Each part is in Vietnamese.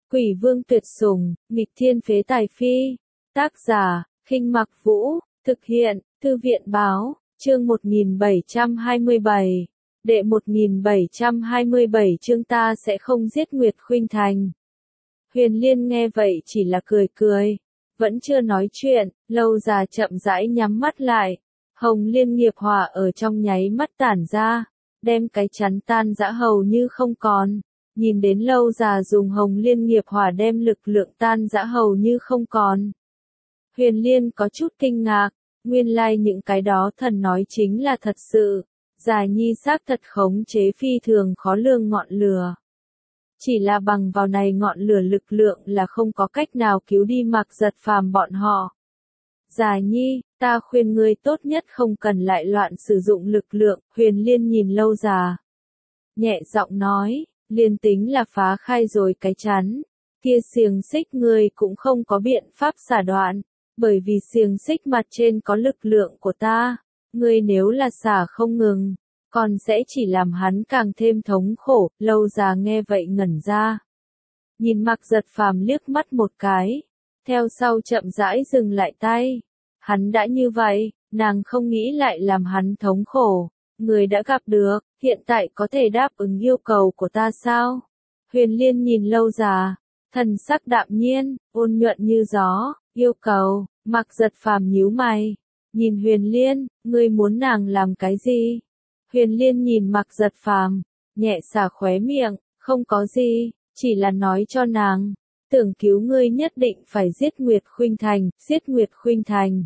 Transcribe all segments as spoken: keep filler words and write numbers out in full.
Quỷ vương tuyệt sủng, nghịch thiên phế tài phi. Tác giả, Khinh Mặc Vũ, thực hiện, Thư viện báo, chương một nghìn bảy trăm hai mươi bảy. Đệ một nghìn bảy trăm hai mươi bảy chương ta sẽ không giết Nguyệt Khuynh Thành. Huyền Liên nghe vậy chỉ là cười cười, vẫn chưa nói chuyện, Lâu Già chậm rãi nhắm mắt lại. Hồng Liên nghiệp hỏa ở trong nháy mắt tản ra, đem cái chắn tan rã hầu như không còn. Nhìn đến Lâu Già dùng Hồng Liên nghiệp hỏa đem lực lượng tan rã hầu như không còn. Huyền Liên có chút kinh ngạc, nguyên lai like những cái đó thần nói chính là thật sự. Già Nhi xác thật khống chế phi thường khó lường ngọn lửa. Chỉ là bằng vào này ngọn lửa lực lượng là không có cách nào cứu đi Mạc Giật Phàm bọn họ. Già Nhi, ta khuyên ngươi tốt nhất không cần lại loạn sử dụng lực lượng. Huyền Liên nhìn Lâu Già, nhẹ giọng nói, liền tính là phá khai rồi cái chắn, kia xiềng xích ngươi cũng không có biện pháp xả đoạn, bởi vì xiềng xích mặt trên có lực lượng của ta, ngươi nếu là xả không ngừng, còn sẽ chỉ làm hắn càng thêm thống khổ. Lâu Già nghe vậy ngẩn ra, nhìn Mạc Giật Phàm liếc mắt một cái, theo sau chậm rãi dừng lại tay. Hắn đã như vậy, nàng không nghĩ lại làm hắn thống khổ. Người đã gặp được, hiện tại có thể đáp ứng yêu cầu của ta sao? Huyền Liên nhìn Lâu Già, thần sắc đạm nhiên, ôn nhuận như gió. Yêu cầu? Mạc Giật Phàm nhíu mày, nhìn Huyền Liên, ngươi muốn nàng làm cái gì? Huyền Liên nhìn Mạc Giật Phàm, nhẹ xả khóe miệng, không có gì, chỉ là nói cho nàng, tưởng cứu ngươi nhất định phải giết Nguyệt Khuynh Thành, giết Nguyệt Khuynh Thành.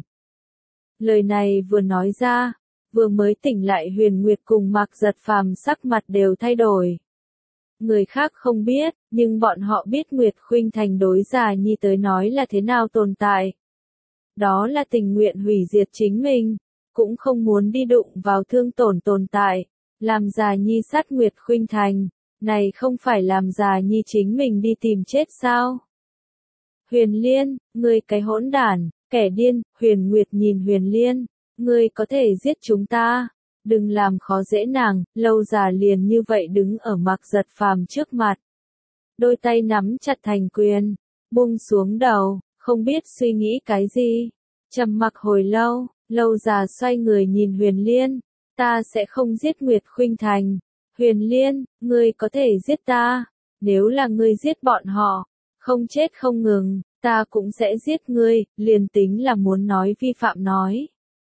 Lời này vừa nói ra, vừa mới tỉnh lại Huyền Nguyệt cùng Mạc Giật Phàm sắc mặt đều thay đổi. Người khác không biết, nhưng bọn họ biết Nguyệt Khuynh Thành đối Già Nhi tới nói là thế nào tồn tại. Đó là tình nguyện hủy diệt chính mình, cũng không muốn đi đụng vào thương tổn tồn tại, làm Già Nhi sát Nguyệt Khuynh Thành, này không phải làm Già Nhi chính mình đi tìm chết sao? Huyền Liên, ngươi cái hỗn đản, kẻ điên. Huyền Nguyệt nhìn Huyền Liên, ngươi có thể giết chúng ta, đừng làm khó dễ nàng. Lâu Già liền như vậy đứng ở Mạc Giật Phàm trước mặt, đôi tay nắm chặt thành quyền, buông xuống đầu, không biết suy nghĩ cái gì. Trầm mặc hồi lâu, Lâu Già xoay người nhìn Huyền Liên, ta sẽ không giết Nguyệt Khuynh Thành. Huyền Liên, ngươi có thể giết ta, nếu là ngươi giết bọn họ, không chết không ngừng, ta cũng sẽ giết ngươi. Liền tính là muốn nói vi phạm nói,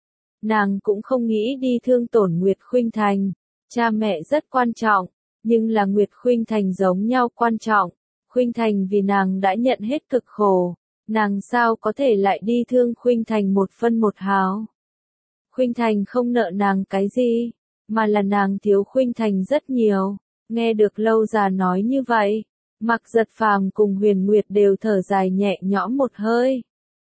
nàng cũng không nghĩ đi thương tổn Nguyệt Khuynh Thành. Cha mẹ rất quan trọng, nhưng là Nguyệt Khuynh Thành giống nhau quan trọng. Khuynh Thành vì nàng đã nhận hết cực khổ, nàng sao có thể lại đi thương Khuynh Thành một phân một hào. Khuynh Thành không nợ nàng cái gì, mà là nàng thiếu Khuynh Thành rất nhiều. Nghe được Lâu Già nói như vậy, Mạc Giật Phàm cùng Huyền Nguyệt đều thở dài nhẹ nhõm một hơi.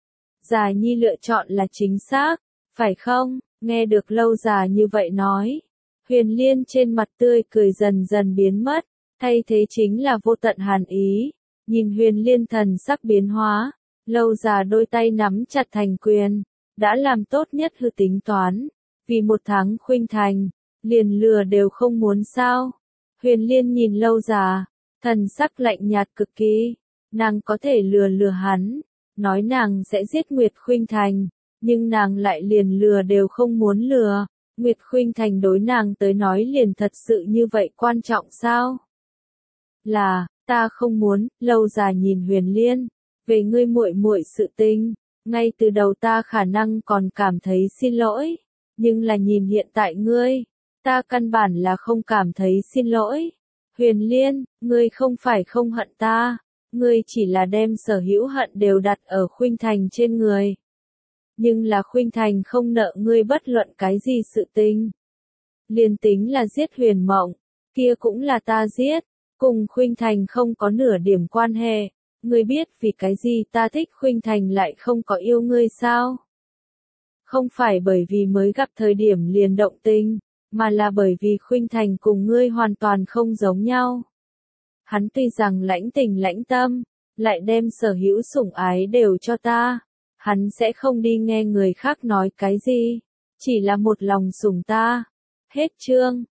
Già Nhi lựa chọn là chính xác, phải không? Nghe được Lâu Già như vậy nói, Huyền Liên trên mặt tươi cười dần dần biến mất, thay thế chính là vô tận hàn ý. Nhìn Huyền Liên thần sắc biến hóa, Lâu Già đôi tay nắm chặt thành quyền, đã làm tốt nhất hư tính toán, vì một tháng Khuynh Thành, liền lừa đều không muốn sao? Huyền Liên nhìn Lâu Già, thần sắc lạnh nhạt cực kỳ, nàng có thể lừa lừa hắn, nói nàng sẽ giết Nguyệt Khuynh Thành, nhưng nàng lại liền lừa đều không muốn lừa. Nguyệt Khuynh Thành đối nàng tới nói liền thật sự như vậy quan trọng sao? Là, ta không muốn. Lâu Già nhìn Huyền Liên, về ngươi muội muội sự tình, ngay từ đầu ta khả năng còn cảm thấy xin lỗi, nhưng là nhìn hiện tại ngươi, ta căn bản là không cảm thấy xin lỗi. Huyền Liên, ngươi không phải không hận ta, ngươi chỉ là đem sở hữu hận đều đặt ở Khuynh Thành trên người. Nhưng là Khuynh Thành không nợ ngươi bất luận cái gì sự tình. Liền tính là giết Huyền Mộng, kia cũng là ta giết, cùng Khuynh Thành không có nửa điểm quan hệ. Ngươi biết vì cái gì ta thích Khuynh Thành lại không có yêu ngươi sao? Không phải bởi vì mới gặp thời điểm liền động tình, mà là bởi vì Khuynh Thành cùng ngươi hoàn toàn không giống nhau. Hắn tuy rằng lãnh tình lãnh tâm, lại đem sở hữu sủng ái đều cho ta. Hắn sẽ không đi nghe người khác nói cái gì, chỉ là một lòng sủng ta. Hết chương.